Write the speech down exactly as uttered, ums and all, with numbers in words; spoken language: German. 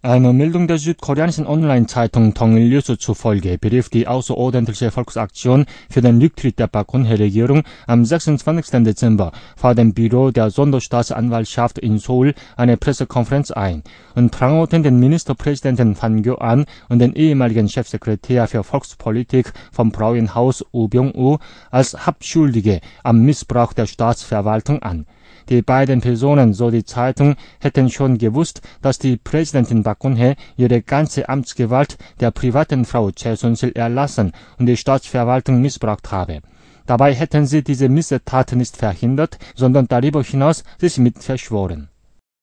Einer Meldung der südkoreanischen Online-Zeitung Dongil News zufolge berief die außerordentliche Volksaktion für den Rücktritt der Park Geun-hye-Regierung am sechsundzwanzigsten Dezember vor dem Büro der Sonderstaatsanwaltschaft in Seoul eine Pressekonferenz ein und prangerte den Ministerpräsidenten Hwan Kyo-an und den ehemaligen Chefsekretär für Volkspolitik vom Braunen Haus Oh Byung-woo als Hauptschuldige am Missbrauch der Staatsverwaltung an. Die beiden Personen, so die Zeitung, hätten schon gewusst, dass die Präsidentin Park Geun-hye ihre ganze Amtsgewalt der privaten Frau Choi Soon-sil erlassen und die Staatsverwaltung missbraucht habe. Dabei hätten sie diese Missetat nicht verhindert, sondern darüber hinaus sich mit verschworen.